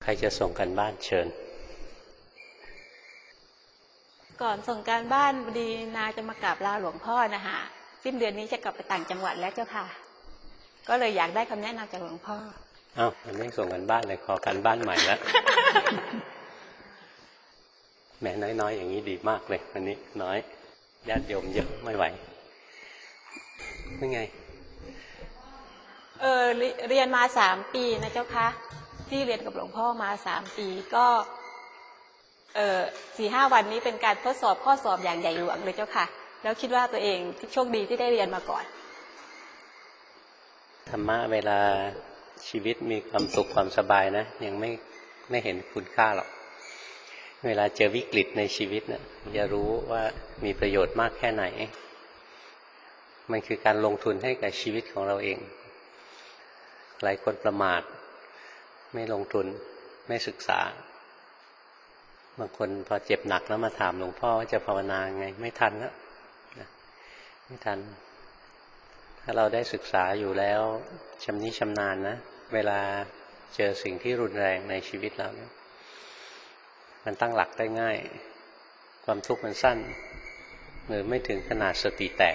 รจะส่งกันบ้านเชิญก่อนส่งการบ้านพอดีนาจะมากราบลาหลวงพ่อนะคะสิ้นเดือนนี้จะกลับไปต่างจังหวัดแล้วเจ้าค่ะก็เลยอยากได้คำแนะนำจากหลวงพ่ออ้าวมันไม่ส่งกันบ้านเลยขอกันบ้านใหม่แล้ว แม่น้อยๆอย่างนี้ดีมากเลยวันนี้น้อยญาติโยมเยอะไม่ไหวนี่ไงเรียนมา3 ปีนะเจ้าค่ะที่เรียนกับหลวงพ่อมา3 ปีก็4-5 วันนี้เป็นการทดสอบข้อสอบอย่างใหญ่หลวงเลยเจ้าค่ะแล้วคิดว่าตัวเองโชคดีที่ได้เรียนมาก่อนธรรมะเวลาชีวิตมีความสุขความสบายนะยังไม่เห็นคุณค่าหรอกเวลาเจอวิกฤตในชีวิตนะจะรู้ว่ามีประโยชน์มากแค่ไหนมันคือการลงทุนให้กับชีวิตของเราเองหลายคนประมาทไม่ลงทุนไม่ศึกษาบางคนพอเจ็บหนักแล้วมาถามหลวงพ่อว่าจะภาวนาไงไม่ทันแล้วไม่ทันถ้าเราได้ศึกษาอยู่แล้วชำนิชำนาญนะเวลาเจอสิ่งที่รุนแรงในชีวิตเราเนี่ยมันตั้งหลักได้ง่ายความทุกข์มันสั้นหรือไม่ถึงขนาดสติแตก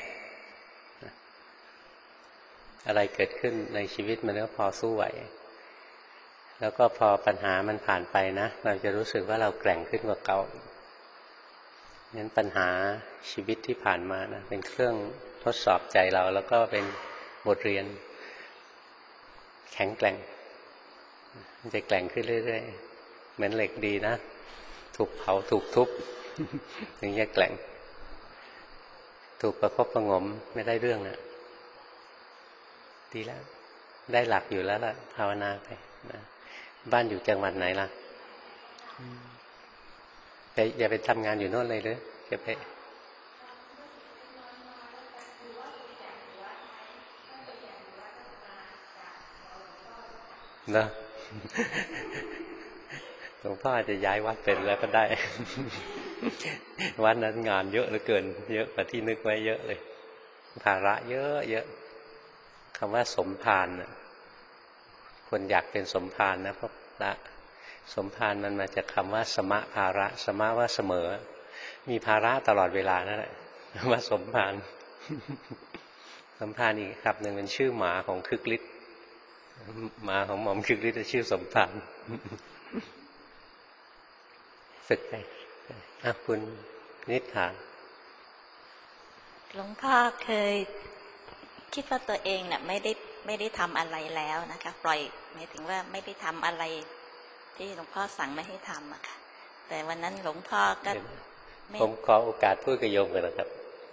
อะไรเกิดขึ้นในชีวิตมันก็พอสู้ไหวแล้วก็พอปัญหามันผ่านไปนะเราจะรู้สึกว่าเราแกร่งขึ้นกว่าเก่างั้นปัญหาชีวิตที่ผ่านมานะเป็นเครื่องทดสอบใจเราแล้วก็เป็นบทเรียนแข็งแกร่งมันจะแกร่งขึ้นเรื่อยๆเหมือนเหล็กดีนะถูกเผาถูกทุบถึงจะแกร่งถูกประคบประงมไม่ได้เรื่องนะดีแล้วได้หลักอยู่แล้วล่ะภาวนาไปนะบ้านอยู่จังหวัดไหนล่ะไปอย่าไปทำงานอยู่โน่นเลยหรือจะไปเนอะหลวงพ่ออาจจะย้ายวัดเป็นแล้วก็ได้วัดนั้นงานเยอะเหลือเกินเยอะกว่าที่นึกไว้เยอะเลยภาระเยอะเยอะคำว่าสมภารนะคนอยากเป็นสมภารนะเพราะละสมภารมันมาจากคำว่าสมะภาระสมะว่าเสมอมีภาระตลอดเวลานั่นแหละว่าสมภารสมภารอีกครับหนึ่งเป็นชื่อหมาของคึกฤทธิ์หมาของหม่อมคึกฤทธิ์ชื่อสมภารฝึกไปคุณนิษฐาหลวงพ่อเคยคิดว่าตัวเองเนี่ยไม่ได้ทำอะไรแล้วนะคะปล่อยหมายถึงว่าไม่ได้ทำอะไรที่หลวงพ่อสั่งไม่ให้ทำอะค่ะแต่วันนั้นหลวงพ่อก็ผมขอโอกาสพูดกับโยมกันนะครับ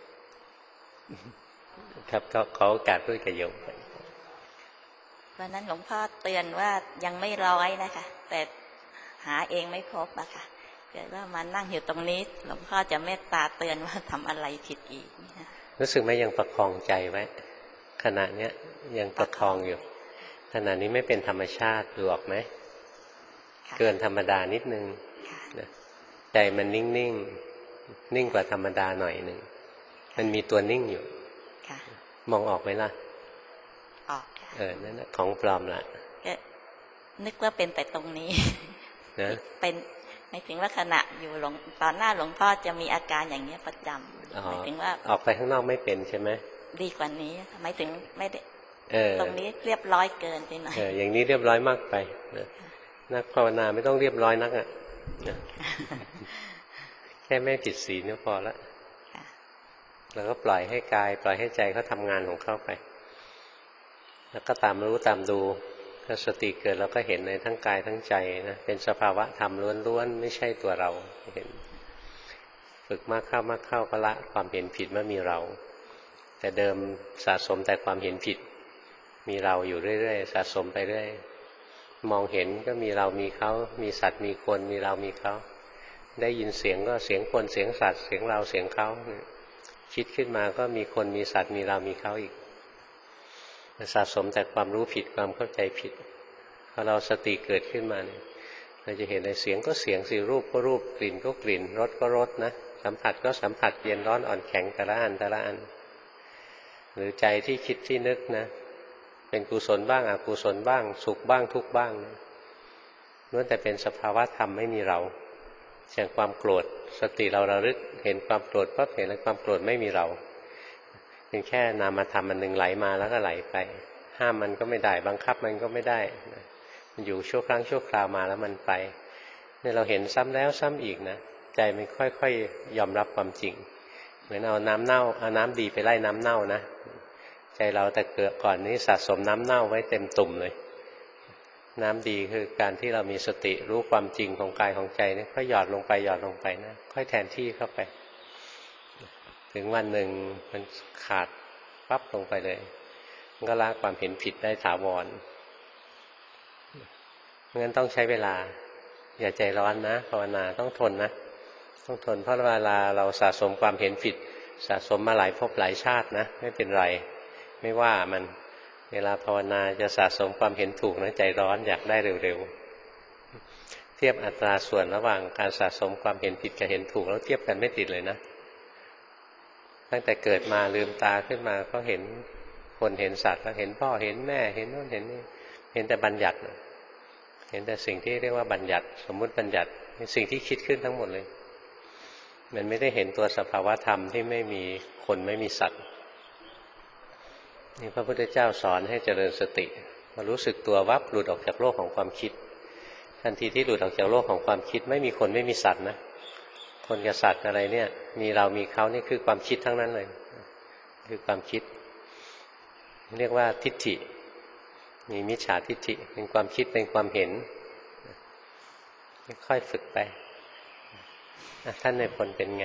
ครับก็ขอโอกาสพูดกับโยมวันนั้นหลวงพ่อเตือนว่ายังไม่ร้อยนะคะแต่หาเองไม่พบอะค่ะเกิดว่ามานั่งอยู่ตรงนี้หลวงพ่อจะเมตตาเตือนว่าทำอะไรผิดอีกรู้สึกไหมยังประคองใจไว้ขณะเนี้ยยังประคองอยู่ขณะนี้ไม่เป็นธรรมชาติดูออกไหมเกินธรรมดานิดนึงใจมันนิ่งนิ่งกว่าธรรมดาหน่อยหนึ่งมันมีตัวนิ่งอยู่มองออกไหมล่ะออกนั่นของปลอมละนึกว่าเป็นแต่ตรงนี้นะเป็นหมายถึงว่าขณะอยู่ตอนหน้าหลวงพ่อจะมีอาการอย่างนี้ประจำหมายถึงว่าออกไปข้างนอกไม่เป็นใช่ไหมดีกว่านี้หมายถึงไม่ได้ตรงนี้เรียบร้อยเกินไปหน่อยอย่างนี้เรียบร้อยมากไปนักภาวนาไม่ต้องเรียบร้อยนักอ่ะแค่ไม่ผิดศีลก็พอละแล้วก็ปล่อยให้กายปล่อยให้ใจเขาทำงานของเขาไปแล้วก็ตามรู้ตามดูถ้าสติเกิดเราก็เห็นในทั้งกายทั้งใจนะเป็นสภาวะธรรมล้วนๆไม่ใช่ตัวเราเห็นฝึกมากเข้าก็ละความเห็นผิดว่ามีเราแต่เดิมสะสมแต่ความเห็นผิดมีเราอยู่เรื่อยๆสะสมไปเรื่อยมองเห็นก็มีเรามีเขามีสัตว์มีคนมีเรามีเขาได้ยินเสียงก็เสียงคนเสียงสัตว์เสียงเราเสียงเขาคิดขึ้นมาก็มีคนมีสัตว์มีเรามีเขาอีกสะสมแต่ความรู้ผิดความเข้าใจผิดพอเราสติเกิดขึ้นมาเนี่ยเราจะเห็นในเสียงก็เสียงสิรูปก็รูปกลิ่นก็กลิ่นรสก็รสนะสัมผัสก็สัมผัสเย็นร้อนอ่อนแข็งแต่ละอันหรือใจที่คิดที่นึกนะเป็นกุศลบ้างอกุศลบ้างสุขบ้างทุกข์บ้างล้วนแต่เป็นสภาวะธรรมไม่มีเราอย่างความโกรธสติเราระลึกเห็นความโกรธปั๊บเห็นแล้วความโกรธไม่มีเราเป็นแค่นามธรรมอันหนึ่งไหลมาแล้วก็ไหลไปห้ามมันก็ไม่ได้บังคับมันก็ไม่ได้มันอยู่ชั่วครั้งชั่วคราวมาแล้วมันไปเนี่ยเราเห็นซ้ำแล้วซ้ำอีกนะใจมันค่อยๆยอมรับความจริงเหมือนเอาน้ำเน่าเอาน้ำดีไปไล่น้ำเน่านะใจเราแต่เกิดก่อนนี้สะสมน้ำเน่าไว้เต็มตุ่มเลยน้ำดีคือการที่เรามีสติรู้ความจริงของกายของใจนี่ค่อยหยอดลงไปหยอดลงไปนะค่อยแทนที่เข้าไปถึงวันหนึ่งมันขาดปั๊บลงไปเลยมันก็ละความเห็นผิดได้ถาวรงั้นต้องใช้เวลาอย่าใจร้อนนะภาวนาต้องทนนะต้องทนเพราะเวลาเราสะสมความเห็นผิดสะสมมาหลายภพหลายชาตินะไม่เป็นไรไม่ว่ามันเวลาภาวนาจะสะสมความเห็นถูกนะใจร้อนอยากได้เร็วๆเทียบอัตราส่วนระหว่างการสะสมความเห็นผิดกับเห็นถูกแล้วเทียบกันไม่ติดเลยนะตั้งแต่เกิดมาลืมตาขึ้นมาก็เห็นคนเห็นสัตว์แล้วเห็นพ่อเห็นแม่เห็นโน่นเห็นนี่เห็นแต่บัญญัติเห็นแต่สิ่งที่เรียกว่าบัญญัติสมมุติบัญญัติเป็นสิ่งที่คิดขึ้นทั้งหมดเลยมันไม่ได้เห็นตัวสภาวธรรมที่ไม่มีคนไม่มีสัตว์นี่พระพุทธเจ้าสอนให้เจริญสติมารู้สึกตัววับหลุดออกจากโลกของความคิดทันทีที่หลุดออกจากโลกของความคิดไม่มีคนไม่มีสัตว์นะคนกับสัตว์อะไรเนี่ยมีเรามีเขานี่คือความคิดทั้งนั้นเลยคือความคิดเรียกว่าทิฏฐิมีมิจฉาทิฏฐิเป็นความคิดเป็นความเห็นค่อยฝึกไปท่านในผลเป็นไง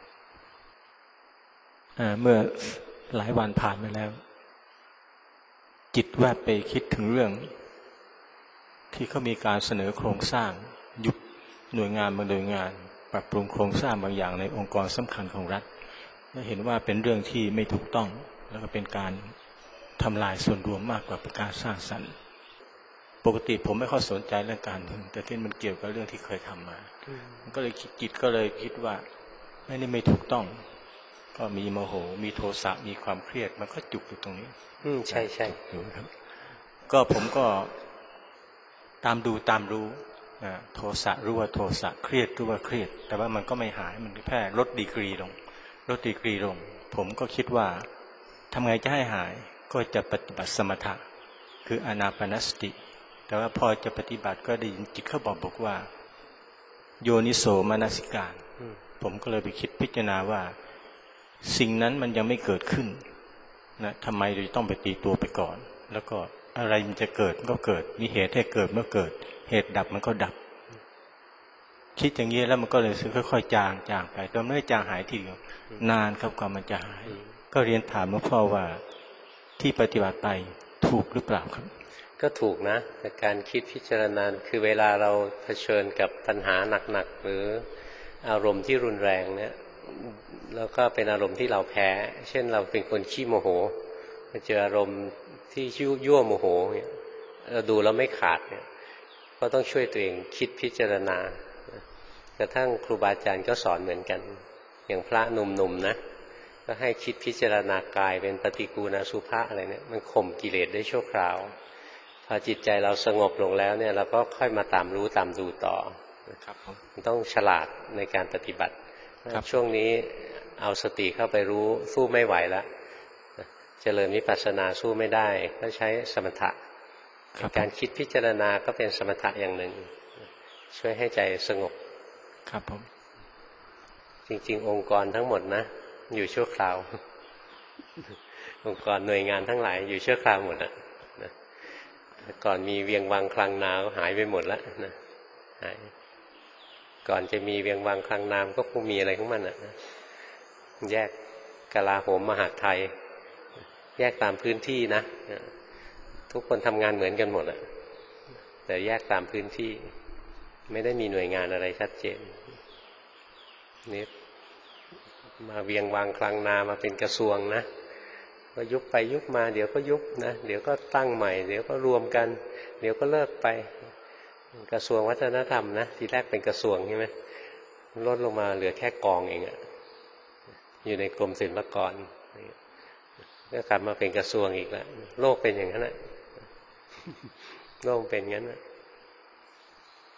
เมื่อหลายวันผ่านไปแล้วจิตแวบไปคิดถึงเรื่องที่เขามีการเสนอโครงสร้างยุบหน่วยงานบางหน่วยงานปรับปรุงโครงสร้างบางอย่างในองค์กรสำคัญของรัฐและเห็นว่าเป็นเรื่องที่ไม่ถูกต้องแล้วก็เป็นการทำลายส่วนรวมมากกว่าเป็นการสร้างสรรค์ปกติผมไม่ค่อยสนใจเรื่องการเมืองแต่ที่มันเกี่ยวกับเรื่องที่เคยทำมามันก็เลยจิตก็เลยคิดว่านี่ไม่ถูกต้องก็มีโมโหมีโทสะมีความเครียดมันก็จุกอยู่ตรงนี้ใช่ใช่อยู่ครับก็ผมก็ตามดูตามรู้โทสะรู้ว่าโทสะเครียดรู้ว่าเครียดแต่ว่ามันก็ไม่หายมันแค่ลดดีกรีลงผมก็คิดว่าทำไงจะให้หายก็จะปฏิบัติสมถะคืออานาปานสติแต่ว่าพอจะปฏิบัติก็ได้ยินจิตเขาบอกว่าโยนิโสมนสิการผมก็เลยไปคิดพิจารณาว่าสิ่งนั้นมันยังไม่เกิดขึ้นนะทำไมเราต้องไปตีตัวไปก่อนแล้วก็อะไรมันจะเกิดมันก็เกิดมีเหตุให้เกิดเมื่อเกิดเหตุดับมันก็ดับคิดอย่างนี้แล้วมันก็เลยค่อยๆจางไปแต่ไม่ได้จางหายทีเดียวนานครับกว่ามันจะหายก็เรียนถามหลวงพ่อว่าที่ปฏิบัติไปถูกหรือเปล่าครับก็ถูกนะแต่การคิดพิจารณาคือเวลาเราเผชิญกับปัญหาหนักๆหรืออารมณ์ที่รุนแรงเนี่ยแล้วก็เป็นอารมณ์ที่เราแพ้เช่นเราเป็นคนขี้โมโหมาเจออารมณ์ที่ยั่วโมโหเนี่ยเราดูแล้วไม่ขาดเนี่ยก็ต้องช่วยตัวเองคิดพิจารณากระทั่งครูบาอาจารย์ก็สอนเหมือนกันอย่างพระหนุ่มๆนะก็ให้คิดพิจารณากายเป็นปฏิกูณสุภะอะไรเนี่ยมันข่มกิเลสได้ชั่วคราวพอจิตใจเราสงบลงแล้วเนี่ยเราก็ค่อยมาตามรู้ตามดูต่อครับต้องฉลาดในการปฏิบัติช่วงนี้เอาสติเข้าไปรู้สู้ไม่ไหวแล้วเจริญวิปัสสนาสู้ไม่ได้ก็ใช้สมถะการคิดพิจารณาก็เป็นสมถะอย่างหนึ่งช่วยให้ใจสงบครับผมจริงๆองค์กรทั้งหมดนะอยู่ชั่วคราวองค์กรหน่วยงานทั้งหลายอยู่ชั่วคราวหมดนะก่อนมีเวียงวังคลังนาวหายไปหมดแล้วนะหายก่อนจะมีเวียงวังคลังนามก็คงมีอะไรของมันอ่ะแยกกลาโหมมหาดไทยแยกตามพื้นที่นะทุกคนทำงานเหมือนกันหมดอ่ะแต่แยกตามพื้นที่ไม่ได้มีหน่วยงานอะไรชัดเจนนี่มาเวียงวังคลังนามาเป็นกระทรวงนะก็ยุบไปยุบมาเดี๋ยวก็ยุบนะเดี๋ยวก็ตั้งใหม่เดี๋ยวก็รวมกันเดี๋ยวก็เลิกไปกระทรวงวัฒนธรรมนะทีแรกเป็นกระทรวงใช่ไหมลดลงมาเหลือแค่กองเองอะอยู่ในกรมศิลปากรก็กลับมาเป็นกระทรวงอีกแล้วโลกเป็นอย่างนั้นแหละโลกเป็นอย่างนั้น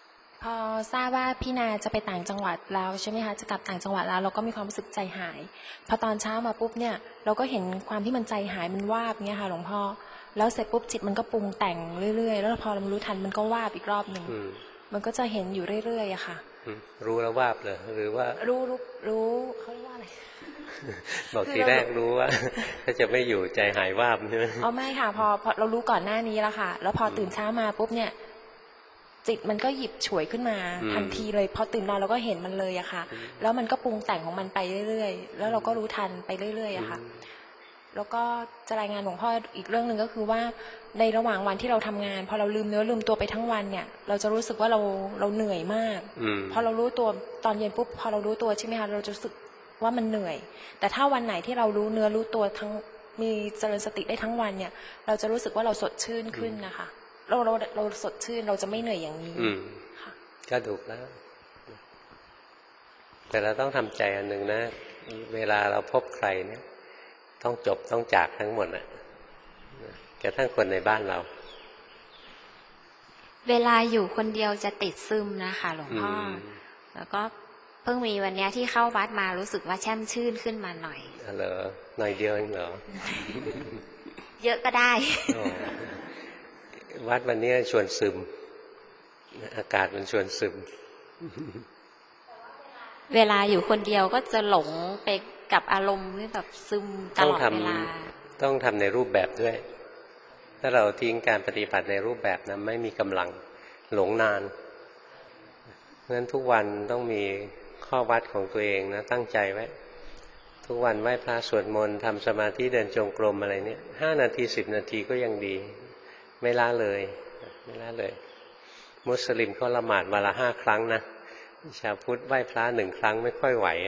พอทราบว่าพี่นาจะไปต่างจังหวัดแล้วใช่ไหมคะจะกลับต่างจังหวัดแล้วเราก็มีความรู้สึกใจหายพอตอนเช้ามาปุ๊บเนี่ยเราก็เห็นความที่มันใจหายมันวาบเนี่ยค่ะหลวงพ่อแล้วเสร็จปุ๊บจิตมันก็ปรุงแต่งเรื่อยๆแล้วพอเรารู้ทันมันก็วาบอีกรอบหนึ่งมันก็จะเห็นอยู่เรื่อยๆอะค่ะรู้แล้ววาบเลยหรือว่ารู้เขาเรียกว่าอะไรบอกทีแรกรู้ว่าถ้าจะไม่อยู่ใจหายวาบใช่ไหมอ๋อไม่ค่ะพอเรารู้ก่อนหน้านี้แล้วค่ะแล้วพอตื่นเช้ามาปุ๊บเนี่ยจิตมันก็หยิบฉวยขึ้นมาทันทีเลยพอตื่นนอนเราก็เห็นมันเลยอะค่ะแล้วมันก็ปรุงแต่งของมันไปเรื่อยๆแล้วเราก็รู้ทันไปเรื่อยๆอะค่ะแล้วก็จะรายงานหลวงพ่ออีกเรื่องหนึ่งก็คือว่าในระหว่างวันที่เราทำงานพอเราลืมเนื้อลืมตัวไปทั้งวันเนี่ยเราจะรู้สึกว่าเราเหนื่อยมากพอเรารู้ตัวตอนเย็นปุ๊บพอเรารู้ตัวใช่ไหมคะเราจะรู้สึกว่ามันเหนื่อยแต่ถ้าวันไหนที่เรารู้เนื้อรู้ตัวทั้งมีเจริญสติได้ทั้งวันเนี่ยเราจะรู้สึกว่าเราสดชื่นขึ้นนะคะเราสดชื่นเราจะไม่เหนื่อยอย่างนี้ค่ะก็ถูกแล้วแต่เราต้องทำใจอันหนึ่งนะเวลาเราพบใครเนี่ยต้องจบต้องจากทั้งหมดน่ะกระทั่งคนในบ้านเราเวลาอยู่คนเดียวจะติดซึมนะคะหลวงพ่อแล้วก็เพิ่งมีวันนี้ที่เข้าวัดมารู้สึกว่าแช่มชื่นขึ้นมาหน่อยเหรอหน่อยเดียวเองเหรอเยอะก็ได้วัดวันนี้ชวนซึมอากาศมันชวนซึมเวลาอยู่คนเดียวก็จะหลงไปกับอารมณ์ที่แบบซึมตลอดเวลาต้องทำในรูปแบบด้วยถ้าเราทิ้งการปฏิบัติในรูปแบบนั้นไม่มีกำลังหลงนานเพราะฉะนั้นทุกวันต้องมีข้อวัดของตัวเองนะตั้งใจไว้ทุกวันไหว้พระสวดมนต์ทำสมาธิเดินจงกรมอะไรเนี่ย5 นาที10 นาทีก็ยังดีไม่ละเลยไม่ละเลยมุสลิมเขาละหมาดวันละ5 ครั้งนะชาวพุทธไหว้พระ1 ครั้งไม่ค่อยไหว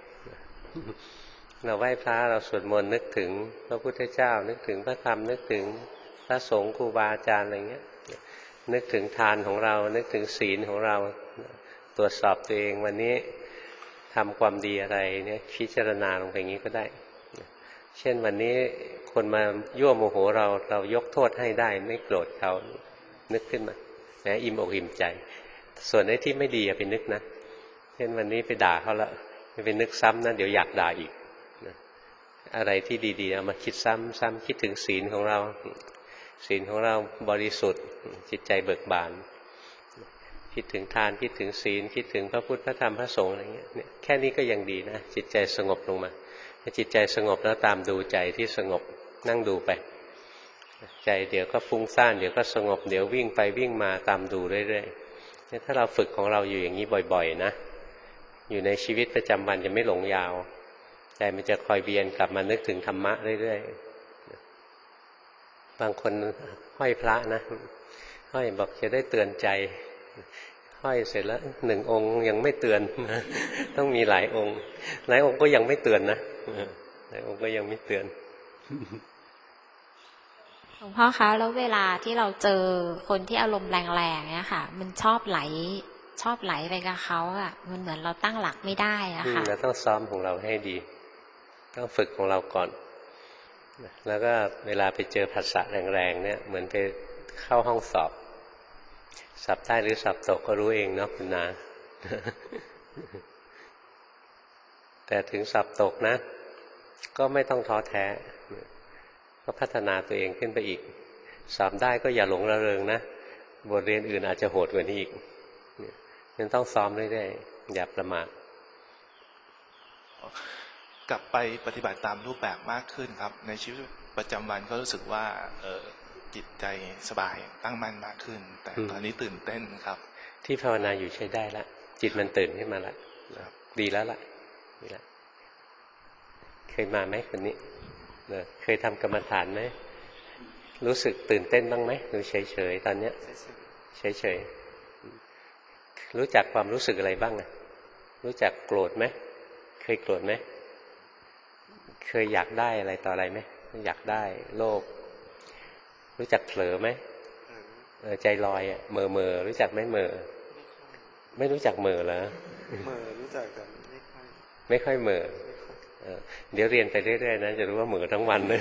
เราไหว้พระเราสวดมนต์นึกถึงพระพุทธเจ้านึกถึงพระธรรมนึกถึงพระสงฆ์ครูบาอาจารย์อะไรเงี้ยนึกถึงทานของเรานึกถึงศีลของเราตรวจสอบตัวเองวันนี้ทำความดีอะไรเนี่ยพิจารณาลงไปอย่างนี้ก็ได้เช่นวันนี้คนมายั่วโมโหเรายกโทษให้ได้ไม่โกรธเขานึกขึ้นมานะอิ่มอกอิ่มใจส่วนไอ้ที่ไม่ดีอย่าไปนึกนะเช่นวันนี้ไปด่าเขาแล้วไปนึกซ้ำนะเดี๋ยวอยากด่าอีกอะไรที่ดีๆเอามาคิดซ้ำคิดถึงศีลของเราศีลของเราบริสุทธิ์จิตใจเบิกบานคิดถึงทานคิดถึงศีลคิดถึงพระพุทธพระธรรมพระสงฆ์อะไรเงี้ยแค่นี้ก็ยังดีนะจิตใจสงบลงมาถ้าจิตใจสงบแล้วตามดูใจที่สงบนั่งดูไปใจเดี๋ยวก็ฟุ้งซ่านเดี๋ยวก็สงบเดี๋ยววิ่งไปวิ่งมาตามดูเรื่อยๆถ้าเราฝึกของเราอยู่อย่างนี้บ่อยๆนะอยู่ในชีวิตประจำวันจะไม่หลงยาวใจมันจะคอยเวียนกลับมานึกถึงธรรมะเรื่อยๆบางคนห้อยพระนะห้อยบอกจะได้เตือนใจห้อยเสร็จแล้ว1 องค์ยังไม่เตือนต้องมีหลายองค์ก็ยังไม่เตือนนะหลายองค์ก็ยังไม่เตือนหลวงพ่อคะแล้วเวลาที่เราเจอคนที่อารมณ์แรงๆเนี่ยค่ะมันชอบไหลไปกับเขาอ่ะมันเหมือนเราตั้งหลักไม่ได้อะค่ะเราต้องซ้อมของเราให้ดีต้องฝึกของเราก่อนแล้วก็เวลาไปเจอภาษาแรงๆเนี่ยเหมือนไปเข้าห้องสอบได้หรือสอบตกก็รู้เองเนาะคุณนา แต่ถึงสอบตกนะก็ไม่ต้องท้อแท้ก็พัฒนาตัวเองขึ้นไปอีกสอบได้ก็อย่าหลงระเริงนะบทเรียนอื่นอาจจะโหดกว่านี้อีกนั้นต้องซ้อมเรื่อยๆอย่าประมาทกลับไปปฏิบัติตามรูปแบบมากขึ้นครับในชีวิตประจำวันก็รู้สึกว่าจิตใจสบายตั้งมั่นมากขึ้นแต่ตอนนี้ตื่นเต้นครับที่ภาวนาอยู่ใช้ได้ละจิตมันตื่นขึ้นมาละดีแล้วล่ะดีแล้วเคยมาไหมคนนี้เคยทำกรรมฐานไหมรู้สึกตื่นเต้นบ้างไหมหรือเฉยๆตอนเนี้ยเฉยๆรู้จักความรู้สึกอะไรบ้างอ่ะรู้จักโกรธไหมเคยโกรธไหมเคยอยากได้อะไรต่ออะไรไหมอยากได้โลภรู้จักเผลอไหมใจลอยอ่ะเมอรู้จักไหมเมอไม่รู้จักเมอเหรอเมอรู้จักแต่ไม่ค่อยเมอเดี๋ยวเรียนไปเรื่อยๆนะจะรู้ว่าเมอทั้งวันเลย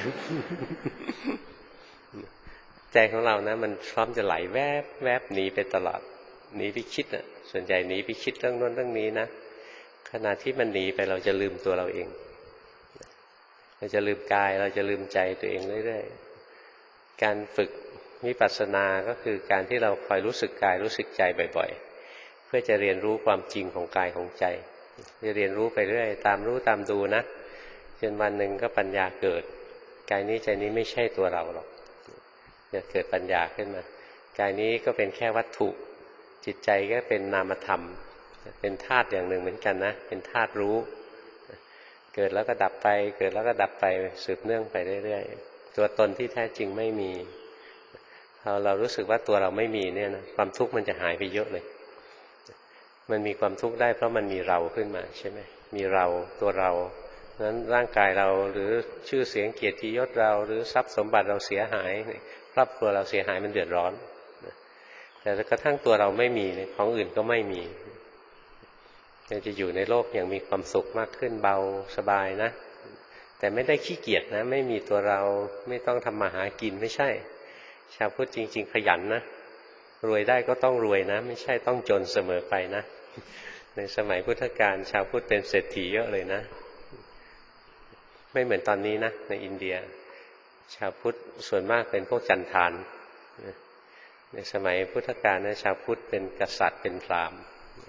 ใจของเรานะมันพร้อมจะไหลแวบหนีไปตลอดหนีไปคิดส่วนใหญ่หนีไปคิดเรื่องโน้นเรื่องนี้นะขณะที่มันหนีไปเราจะลืมตัวเราเองเราจะลืมกายเราจะลืมใจตัวเองเรื่อยๆการฝึกวิปัสสนาก็คือการที่เราคอยรู้สึกกายรู้สึกใจบ่อยๆเพื่อจะเรียนรู้ความจริงของกายของใจจะเรียนรู้ไปเรื่อยตามรู้ตามดูนะจนวันหนึ่งก็ปัญญาเกิดกายนี้ใจนี้ไม่ใช่ตัวเราหรอกจะเกิดปัญญาขึ้นมากายนี้ก็เป็นแค่วัตถุจิตใจก็เป็นนามธรรมเป็นธาตุอย่างหนึ่งเหมือนกันนะเป็นธาตุรู้เกิดแล้วก็ดับไปเกิดแล้วก็ดับไปสืบเนื่องไปเรื่อยๆตัวตนที่แท้จริงไม่มีเรารู้สึกว่าตัวเราไม่มีเนี่ยนะความทุกข์มันจะหายไปเยอะเลยมันมีความทุกข์ได้เพราะมันมีเราขึ้นมาใช่ไหมมีเราตัวเรานั้นร่างกายเราหรือชื่อเสียงเกียรติยศเราหรือทรัพย์สมบัติเราเสียหายครอบครัวเราเสียหายมันเดือดร้อนแต่กระทั่งตัวเราไม่มีของอื่นก็ไม่มีเราจะอยู่ในโลกอย่างมีความสุขมากขึ้นเบาสบายนะแต่ไม่ได้ขี้เกียจนะไม่มีตัวเราไม่ต้องทำมาหากินไม่ใช่ชาวพุทธจริงๆขยันนะรวยได้ก็ต้องรวยนะไม่ใช่ต้องจนเสมอไปนะในสมัยพุทธกาลชาวพุทธเป็นเศรษฐีเยอะเลยนะไม่เหมือนตอนนี้นะในอินเดียชาวพุทธส่วนมากเป็นพวกจันทานในสมัยพุทธกาลนะชาวพุทธเป็นกษัตริย์เป็นพราหมณ์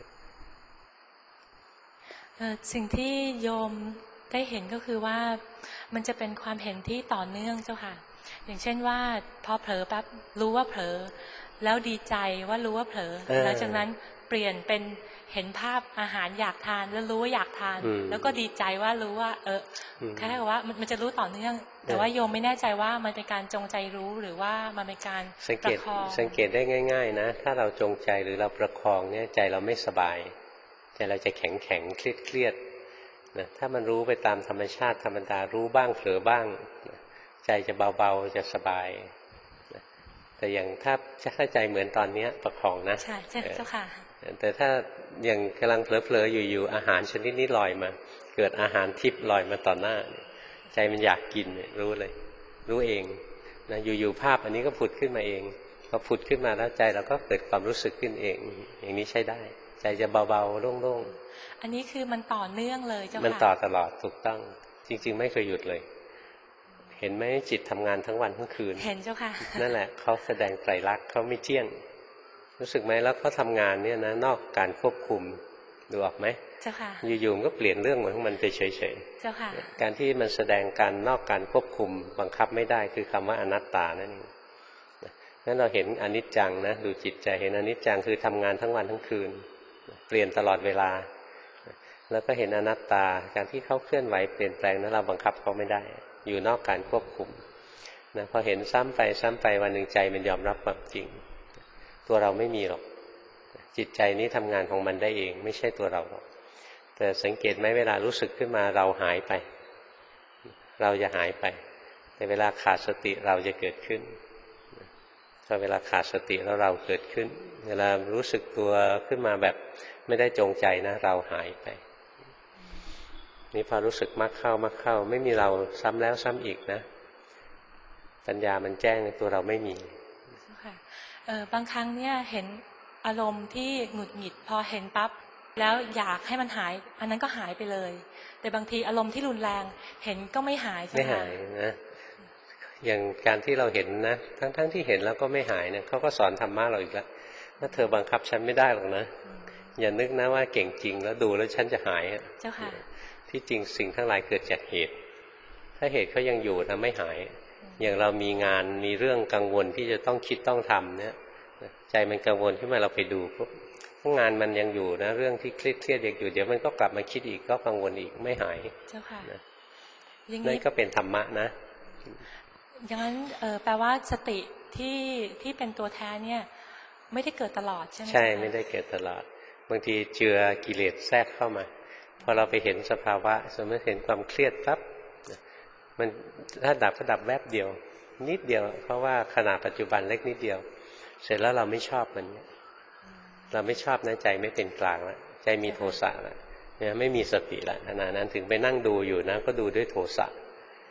สิ่งที่โยมได้เห็นก็คือว่ามันจะเป็นความเห็นที่ต่อเนื่องเจ้าค่ะอย่างเช่นว่าพอเผลอปั๊บรู้ว่าเผลอแล้วดีใจว่ารู้ว่าเผลอหลังจากนั้นเปลี่ยนเป็นเห็นภาพอาหารอยากทานแล้วรู้ว่าอยากทานแล้วก็ดีใจว่ารู้ว่าคล้ายๆว่ามันจะรู้ต่อเนื่องแต่ว่าโยมไม่แน่ใจว่ามันเป็นการจงใจรู้หรือว่ามันเป็นการประคองสังเกตได้ง่ายๆนะถ้าเราจงใจหรือเราประคองเนี่ยใจเราไม่สบายใจเราจะแข็งแข็งเครียดนะถ้ามันรู้ไปตามธรรมชาติธรรมดารู้บ้างเผลอบ้างใจจะเบาๆจะสบายแต่อย่างถ้าใจเหมือนตอนนี้ประคองนะใช่เจ้าค่ะแต่ถ้าอย่างกำลังเผลอๆอยู่ๆอาหารชนิดนี้ลอยมาเกิดอาหารทิพย์ลอยมาต่อหน้าใจมันอยากกินรู้เลยรู้เองนะอยู่ๆภาพอันนี้ก็ผุดขึ้นมาเองพอผุดขึ้นมาแล้วใจเราก็เกิดความรู้สึกขึ้นเองอย่างนี้ใช้ได้ใจจะเบาๆโล่งๆอันนี้คือมันต่อเนื่องเลยเจ้าค่ะมันต่อตลอดถูกต้องจริงๆไม่เคยหยุดเลยเห็นไหมจิตทำงานทั้งวันทั้งคืนเห็นเจ้าค่ะนั่นแหละเขาแสดงไตรลักษณ์เขาไม่เที่ยงรู้สึกไหมแล้วเขาทำงานเนี่ยนะนอกการควบคุมดูออกไหมเจ้าค่ะอยู่ๆมันก็เปลี่ยนเรื่องของมันไปเฉยๆเจ้าค่ะการที่มันแสดงการนอกการควบคุมบังคับไม่ได้คือคำว่าอนัตตานั่นเองงั้นเราเห็นอนิจจังนะดูจิตใจเห็นอนิจจังคือทำงานทั้งวันทั้งคืนเปลี่ยนตลอดเวลาแล้วก็เห็นอนัตตาการที่เขาเคลื่อนไหวเปลี่ยนแปลงนั้นเราบังคับเขาไม่ได้อยู่นอกการควบคุมนะพอเห็นซ้ำไปวันหนึ่งใจมันยอมรับความจริงตัวเราไม่มีหรอกจิตใจนี้ทำงานของมันได้เองไม่ใช่ตัวเราหรอกแต่สังเกตไหมเวลารู้สึกขึ้นมาเราหายไปเราจะหายไปแต่เวลาขาดสติเราจะเกิดขึ้นพอเวลาขาดสติแล้วเราเกิดขึ้นเวลารู้สึกตัวขึ้นมาแบบไม่ได้จงใจนะเราหายไปนี่พอรู้สึกมากเข้าไม่มีเราซ้ำแล้วซ้ำอีกนะปัญญามันแจ้งตัวเราไม่มีบางครั้งเนี่ยเห็นอารมณ์ที่หงุดหงิดพอเห็นปั๊บแล้วอยากให้มันหายอันนั้นก็หายไปเลยแต่บางทีอารมณ์ที่รุนแรงเห็นก็ไม่หายไม่หายนะอย่างการที่เราเห็นนะทั้งที่เห็นแล้วก็ไม่หายเนี่ยเขาก็สอนธรรมะเราอีกแล้วว่าเธอบังคับฉันไม่ได้หรอกนะอย่านึกนะว่าเก่งจริงแล้วดูแล้วฉันจะหายเจ้าค่ะที่จริงสิ่งทั้งหลายเกิดจากเหตุถ้าเหตุเขายังอยู่นะไม่หายอย่างเรามีงานมีเรื่องกังวลที่จะต้องคิดต้องทำเนี่ยใจมันกังวลขึ้นมาเราไปดูปุ๊บงานมันยังอยู่นะเรื่องที่เครียดยังอยู่เดี๋ยวมันก็กลับมาคิดอีกก็กังวลอีกไม่หายเจ้าค่ะนั่นก็เป็นธรรมะนะอย่างนั้นแปลว่าสติที่เป็นตัวแท้เนี่ยไม่ได้เกิดตลอดใช่ไหมใช่ไม่ได้เกิดตลอดบางทีเจือกิเลสแทรกเข้ามาพอเราไปเห็นสภาวะสมมติเห็นความเครียดปั๊บมันถ้าดับก็ดับแวบเดียวนิดเดียวเพราะว่าขณะปัจจุบันเล็กนิดเดียวเสร็จแล้วเราไม่ชอบมันเราไม่ชอบนะใจไม่เป็นกลางแล้วใจมีโทสะแล้วเนี่ยไม่มีสติแล้วขณะนั้นถึงไปนั่งดูอยู่นะก็ดูด้วยโทสะ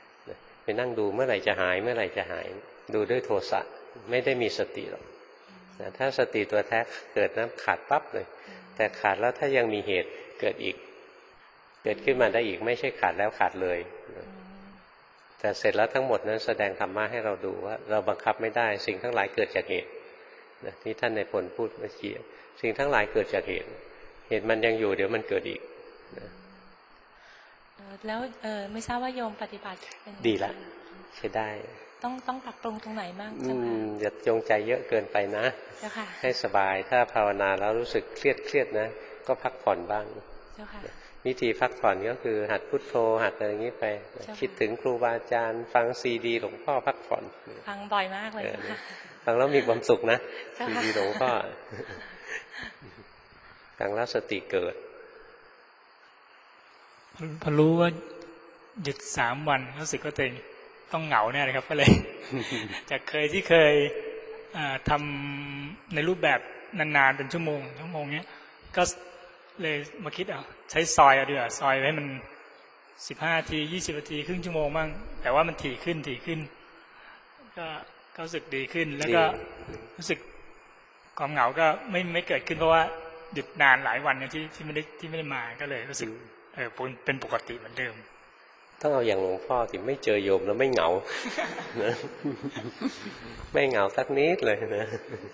ไปนั่งดูเมื่อไหร่จะหายเมื่อไหร่จะหายดูด้วยโทสะไม่ได้มีสติหรอกแต่ถ้าสติตัวแท้เกิดนะขาดปั๊บเลยแต่ขาดแล้วถ้ายังมีเหตุเกิดอีกเกิดขึ้นมาได้อีกไม่ใช่ขาดแล้วขาดเลยแต่เสร็จแล้วทั้งหมดนั้นแสดงธรรมะให้เราดูว่าเราบังคับไม่ได้สิ่งทั้งหลายเกิดจากเหตุที่ท่านในพลพูดเมื่อกี้สิ่งทั้งหลายเกิดจากเหตุเหตุมันยังอยู่เดี๋ยวมันเกิดอีกแล้วไม่ทราบว่าโยมปฏิบัติดีละใช้ได้ต้องปรับปรุงตรงไหนบ้างเจ้าค่ะอย่าจงใจเยอะเกินไปนะเจ้าค่ะให้สบายถ้าภาวนาแล้วรู้สึกเครียดนะก็พักผ่อนบ้างเจ้าค่ะวิธีพักผ่อนก็คือหัดพุทโธหัดอะไรอย่างนี้ไปคิดถึงครูบาอาจารย์ฟังซีดีหลวงพ่อพักผ่อนฟังบ่อยมากเลยฟังแล้วมีความสุขนะซีดีหลวงพ่อฟังแล้วสติเกิดพอรู้ว่าหยุด3 วันรู้สึกว่าตัวเองต้องเหงาแน่เลยครับก็เลยจากที่เคยทำในรูปแบบนานๆเป็นชั่วโมงเนี้ยก็เลยมาคิดใช้ซอยเอาดีกว่าซอยไว้มัน15 นาที20 นาทีครึ่งชั่วโมงบ้างแต่ว่ามันถี่ขึ้นก็รู้สึกดีขึ้นแล้วก็รู้สึกความเหงาก็ไม่เกิดขึ้นเพราะว่าหยุดนานหลายวันเนี่ยที่ไม่ได้มาก็เลยรู้สึกเป็นปกติเหมือนเดิมต้องเอาอย่างหลวงพ่อที่ไม่เจอโยมแล้วไม่เหงานะไม่เหงาสักนิดเลยนะ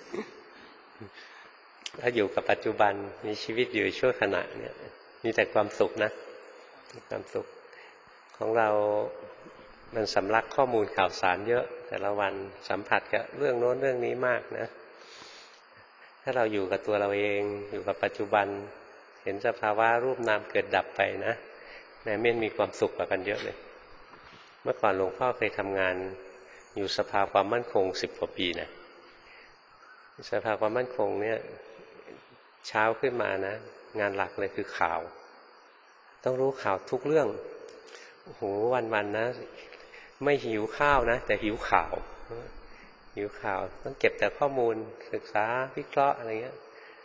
ถ้าอยู่กับปัจจุบันมีชีวิตอยู่ชั่วขณะเนี่ยมีแต่ความสุขนะความสุขของเรามันสำลักข้อมูลข่าวสารเยอะแต่ละวันสัมผัสกับเรื่องโน้นเรื่องนี้มากนะถ้าเราอยู่กับตัวเราเองอยู่กับปัจจุบันเห็นสภาวะรูปนามเกิดดับไปนะแม้มีความสุขกว่ากันเยอะเลยเมื่อก่อนหลวงพ่อเคยทำงานอยู่สภาความมั่นคง10 กว่าปีนะสภาความมั่นคงเนี่ยเช้าขึ้นมานะงานหลักเลยคือข่าวต้องรู้ข่าวทุกเรื่องโอ้โหวันๆนะไม่หิวข้าวนะแต่หิวข่าวต้องเก็บแต่ข้อมูลศึกษาวิเคราะห์อะไรเงี้ย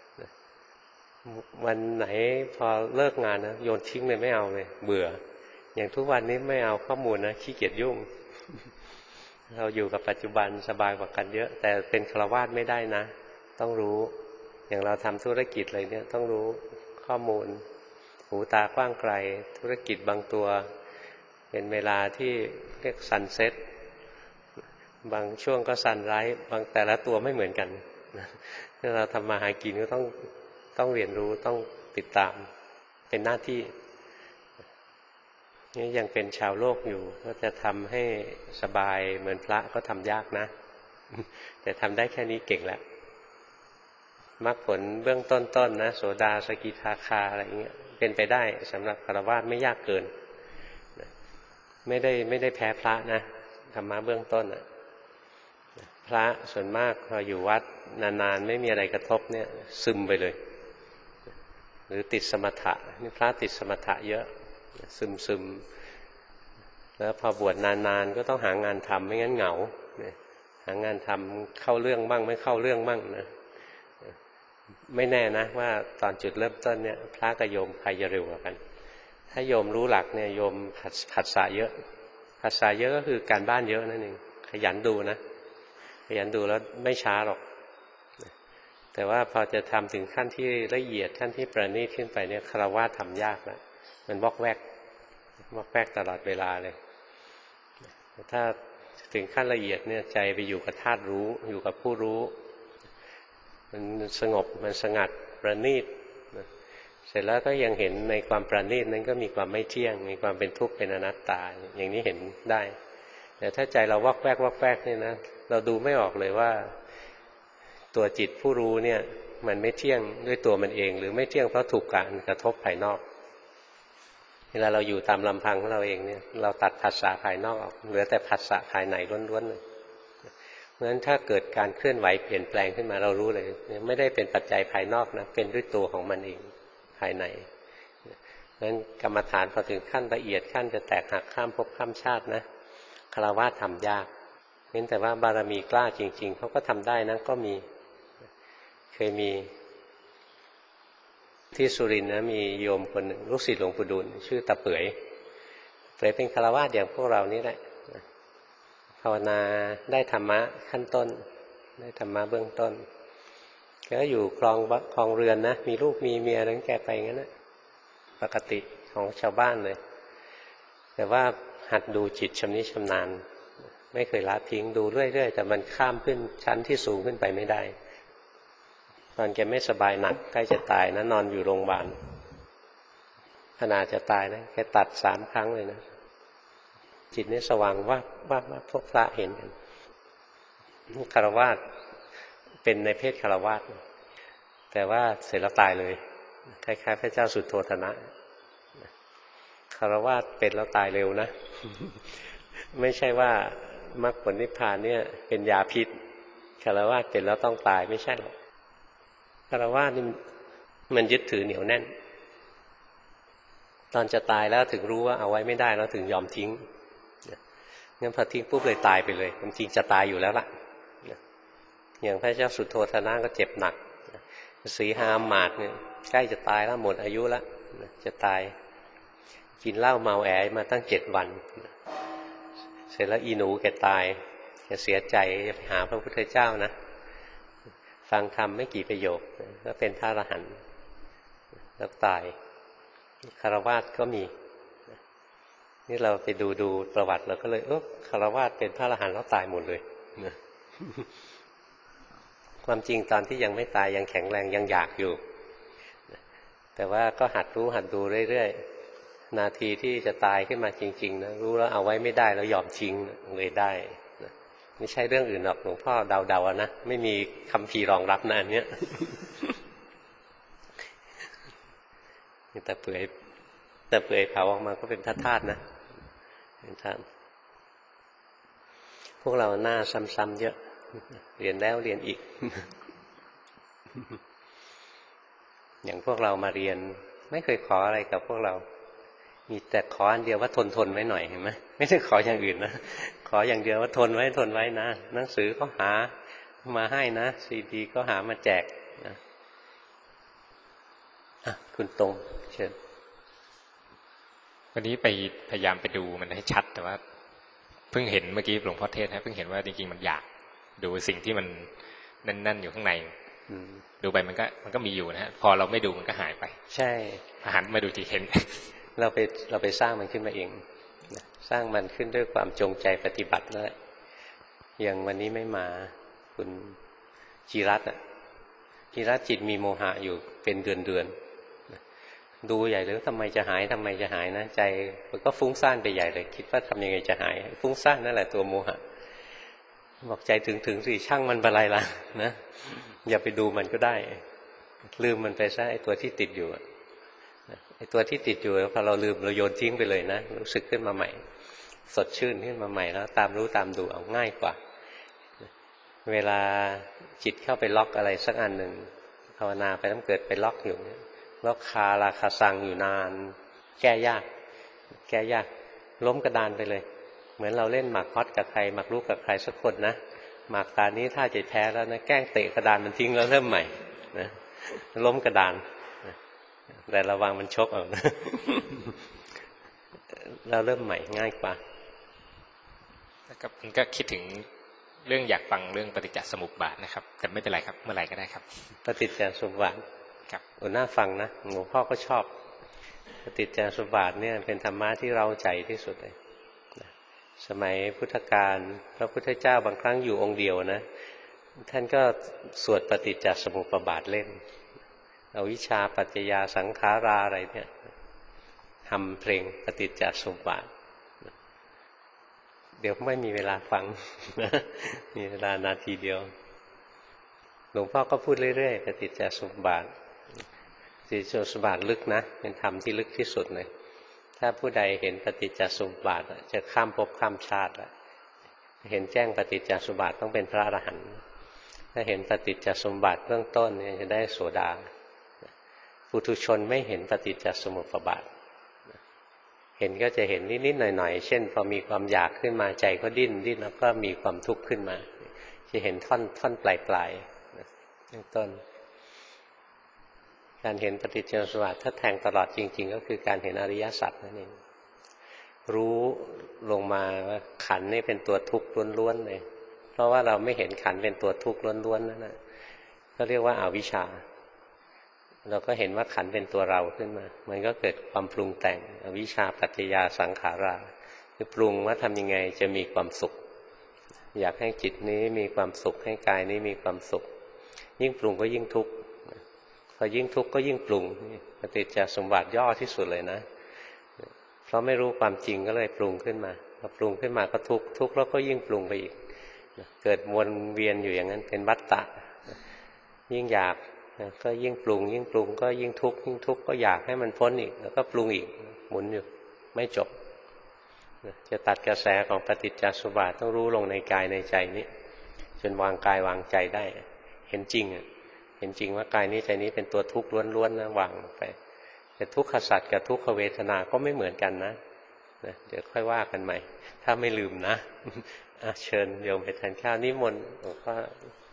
วันไหนพอเลิกงานนะโยนทิ้งเลยไม่เอาเลยเบื่ออย่างทุกวันนี้ไม่เอาข้อมูลนะขี้เกียจยุ่งเราอยู่กับปัจจุบันสบายกว่ากันเยอะแต่เป็นฆราวาสไม่ได้นะต้องรู้อย่างเราทำธุรกิจอะไรเนี่ยต้องรู้ข้อมูลหูตากว้างไกลธุรกิจบางตัวเป็นเวลาที่เรียกซันเซ็ตบางช่วงก็ซันไรส์บางแต่ละตัวไม่เหมือนกันถ้าเราทำมาหากินก็ต้องเรียนรู้ต้องติดตามเป็นหน้าที่นี่ยังเป็นชาวโลกอยู่ก็จะทำให้สบายเหมือนพระก็ทำยากนะแต่ทำได้แค่นี้เก่งแล้วมรรคผลเบื้องต้นนะโสดาสกิทาคาอะไรเงี้ยเป็นไปได้สำหรับฆราวาสไม่ยากเกินไม่ได้แพ้พระนะธรรมะเบื้องต้นพระส่วนมากพออยู่วัดนานๆไม่มีอะไรกระทบเนี่ยซึมไปเลยหรือติดสมถะนี่พระติดสมถะเยอะซึมแล้วพอบวชนานๆก็ต้องหางานทำไม่งั้นเหงาหางานทำเข้าเรื่องบ้างไม่เข้าเรื่องบ้างนะไม่แน่นะว่าตอนจุดเริ่มต้นเนี่ยพระกับโยมใครจะเร็วกว่ากันถ้าโยมรู้หลักเนี่ยโยมผัสสะเยอะผัสสะเยอะก็คือการบ้านเยอะนั่นเองขยันดูนะขยันดูแล้วไม่ช้าหรอกแต่ว่าพอจะทำถึงขั้นที่ละเอียดขั้นที่ประณีตขึ้นไปเนี่ยฆราวาสทำยากนะมันวอกแวกตลอดเวลาเลยถ้าถึงขั้นละเอียดเนี่ยใจไปอยู่กับธาตุรู้อยู่กับผู้รู้มันสงบมันสงัดประณีตเสร็จแล้วก็ยังเห็นในความประณีตนั้นก็มีความไม่เที่ยงมีความเป็นทุกข์เป็นอนัตตาอย่างนี้เห็นได้แต่ถ้าใจเราวอกแวกเนี่ยนะเราดูไม่ออกเลยว่าตัวจิตผู้รู้เนี่ยมันไม่เที่ยงด้วยตัวมันเองหรือไม่เที่ยงเพราะถูกการกระทบภายนอกเวลาเราอยู่ตามลำพังของเราเองเนี่ยเราตัดผัสสะภายนอกออกเหลือแต่ผัสสะภายในล้วนๆเลยเพราะฉะนั้นถ้าเกิดการเคลื่อนไหวเปลี่ยนแปลงขึ้นมาเรารู้เลยไม่ได้เป็นปัจจัยภายนอกนะเป็นด้วยตัวของมันเองภายในเพราะฉะนั้นกรรมฐานพอถึงขั้นละเอียดขั้นจะแตกหักข้ามภพข้ามชาตินะฆราวาสทำยากเน้นแต่ว่าบารมีกล้าจริงๆเขาก็ทำได้นะก็เคยมีที่สุรินทร์นะมีโยมคนหนึ่งลูกศิษย์หลวงปู่ดูลชื่อตาเปื่อยเป็นฆราวาสอย่างพวกเรานี่แหละภาวนาได้ธรรมะขั้นต้นได้ธรรมะเบื้องต้นแกก็อยู่ครองเรือนนะมีลูกมีเมียแล้วแกไปงั้นนะปกติของชาวบ้านเลยแต่ว่าหัดดูจิตชำนิชำนาญไม่เคยละทิ้งดูเรื่อยๆแต่มันข้ามขึ้นชั้นที่สูงขึ้นไปไม่ได้ตอนแกไม่สบายหนักใกล้จะตายนะนอนอยู่โรงพยาบาลขนาดจะตายนะแกตัด3 ครั้งเลยนะจิตนี่สว่างว่าพวกพระเห็นกันฆราวาสเป็นในเพศฆราวาสแต่ว่าเสร็จแล้วตายเลยคล้ายๆพระเจ้าสุโธทนะฆราวาสเป็นแล้วตายเร็วนะ ไม่ใช่ว่ามรรคผลนิพพานเนี่ยเป็นยาพิษฆราวาสเป็นแล้วต้องตายไม่ใช่หรอกฆราวาสนี่มันยึดถือเหนียวแน่นตอนจะตายแล้วถึงรู้ว่าเอาไว้ไม่ได้แล้วถึงยอมทิ้งงั้นพอทิ้งปุ๊บเลยตายไปเลยจริงๆจะตายอยู่แล้วล่ะอย่างพระเจ้าสุโธทนะก็เจ็บหนักสีหามาดเนี่ยใกล้จะตายแล้วหมดอายุแล้วจะตายกินเหล้าเมาแอมาตั้ง7 วันเสร็จแล้วอีหนูแกตายแกเสียใจจะไปหาพระพุทธเจ้านะฟังธรรมไม่กี่ประโยคก็เป็นพระอรหันต์แล้วตายฆราวาสก็มีนี่เราไปดูประวัติเราก็เลยฆราวาสเป็นพระอรหันต์แล้วตายหมดเลยความจริงตอนที่ยังไม่ตายยังแข็งแรงยังอยากอยู่แต่ว่าก็หัดรู้หัดดูเรื่อยๆนาทีที่จะตายขึ้นมาจริงๆนะรู้แล้วเอาไว้ไม่ได้แล้วยอมทิ้งเลยได้ไม่ใช่เรื่องอื่นหรอกหลวงพ่อเดาๆนะไม่มีคัมภีร์รองรับนะอันเนี้ยแต่เปื่อยเผาออกมาก็เป็นธาตุนะเป็นธาตุพวกเราหน้าซ้ำๆเยอะเรียนแล้วเรียนอีก อย่างพวกเรามาเรียนไม่เคยขออะไรกับพวกเรามีแต่ขออันเดียวว่าทนไว้หน่อยเห็นไหมไม่ได้ขออย่างอื่นนะขออย่างเดียวว่าทนไว้นะหนังสือก็หามาให้นะซีดีก็หามาแจกนะคุณตรงเชิญวันนี้ไปพยายามไปดูมันให้ชัดแต่ว่าเพิ่งเห็นเมื่อกี้หลวงพ่อเทศนะเพิ่งเห็นว่าจริงๆมันอยากดูสิ่งที่มันแน่นๆอยู่ข้างในดูไปมันก็มีอยู่นะฮะพอเราไม่ดูมันก็หายไปใช่อาหารมาดูที่เห็นเราไปสร้างมันขึ้นมาเองสร้างมันขึ้นด้วยความจงใจปฏิบัตินั่นแหละอย่างวันนี้ไม่มาคุณจิรัตน์จิตมีโมหะอยู่เป็นเดือนดูใหญ่เลยทำไมจะหายนะใจมันก็ฟุ้งซ่านไปใหญ่เลยคิดว่าทำยังไงจะหายฟุ้งซ่านนั่นแหละตัวโมหะบอกใจถึงสิช่างมันไปไรล่ะนะอย่าไปดูมันก็ได้ลืมมันไปซะไอ้ตัวที่ติดอยู่ไอ้ตัวที่ติดอยู่พอเราลืมเราโยนทิ้งไปเลยนะรู้สึกขึ้นมาใหม่สดชื่นขึ้นมาใหม่แล้วตามรู้ตามดูเอาง่ายกว่าเวลาจิตเข้าไปล็อกอะไรสักอันหนึ่งภาวนาไปต้องเกิดไปล็อกอยู่ล็อกคาราคาซังอยู่นานแก้ยากล้มกระดานไปเลยเหมือนเราเล่นหมากฮอตกับใครหมากรุกกับใครสักคนนะหมากตานี้ถ้าจะแพ้แล้วนะแกล้งเตะกระดานมันทิ้งแล้วเริ่มใหม่นะล้มกระดานแต่ระวังมันชกเอาเราเริ่มใหม่ง่ายกว่านะครับผมก็คิดถึงเรื่องอยากฟังเรื่องปฏิจจสมุปบาทนะครับแต่ไม่เป็นไรครับเมื่อไหร่ก็ได้ครับปฏิจจสมุปบาทครับน่าฟังนะหลวงพ่อก็ชอบปฏิจจสมุปบาทเนี่ยเป็นธรรมะที่เราใจที่สุดเลยสมัยพุทธกาลพระพุทธเจ้าบางครั้งอยู่องค์เดียวนะท่านก็สวดปฏิจจสมุปบาทเล่นอวิชชาปัจจยาสังขาราอะไรเนี่ยทำเพลงปฏิจจสมุปบาทเดี๋ยวไม่มีเวลาฟัง มีเวลานาทีเดียวหลวงพ่อก็พูดเรื่อยๆปฏิจจสมุปบาทปฏิจจสมุปบาทลึกนะเป็นธรรมที่ลึกที่สุดเลยถ้าผู้ใดเห็นปฏิจจสมุปบาทจะข้ามภพข้ามชาติแล้วเห็นแจ้งปฏิจจสมุปบาทต้องเป็นพระอรหันต์ถ้าเห็นปฏิจจสมุปบาทเบื้องต้นเนี่ยจะได้โสดาปุถุชนไม่เห็นปฏิจจสมุปบาทเห็นก็จะเห็นนิดๆหน่อยๆเช่นพอมีความอยากขึ้นมาใจก็ดิ้นแล้วก็มีความทุกข์ขึ้นมาจะเห็นท่อนปลายเบื้องต้นการเห็นปฏิจจสมุปบาทถ้าแทงตลอดจริงๆก็คือการเห็นอริยสัจนั่นเองรู้ลงมาว่าขันธ์นี่เป็นตัวทุกข์ล้วนๆเลยเพราะว่าเราไม่เห็นขันธ์เป็นตัวทุกข์ล้วนๆนั่นแหละก็เรียกว่าอาวิชชาเราก็เห็นว่าขันเป็นตัวเราขึ้นมามันก็เกิดความปรุงแต่งอวิชชาปัจจยาสังขาราคือปรุงว่าทำยังไงจะมีความสุขอยากให้จิตนี้มีความสุขให้กายนี้มีความสุขยิ่งปรุงก็ยิ่งทุกข์พอยิ่งทุกข์ก็ยิ่งปรุงปฏิจจสมบัติย่อที่สุดเลยนะเพราะไม่รู้ความจริงก็เลยปรุงขึ้นมาพอปรุงขึ้นมาก็ทุกข์ทุกข์แล้วก็ยิ่งปรุงไปอีกเกิดวนเวียนอยู่อย่างนั้นเป็นวัฏฏะยิ่งอยากก็ยิ่งปรุงยิ่งปรุงก็ยิ่งทุกข์ยิ่งทุกข์ก็อยากให้มันพ้นอีกแล้วก็ปรุงอีกหมุนอยู่ไม่จบจะตัดกระแสของปฏิจจสมุปบาทต้องรู้ลงในกายในใจนี้จนวางกายวางใจได้เห็นจริงเห็นจริงว่ากายนี้ใจนี้เป็นตัวทุกข์ล้วนๆนะวางไปแต่ทุกขสัจกับทุกขเวทนาก็ไม่เหมือนกันนะเดี๋ยวค่อยว่ากันใหม่ถ้าไม่ลืมนะเชิญโยมไปทานข้าวนิมนต์หลวงพ่อ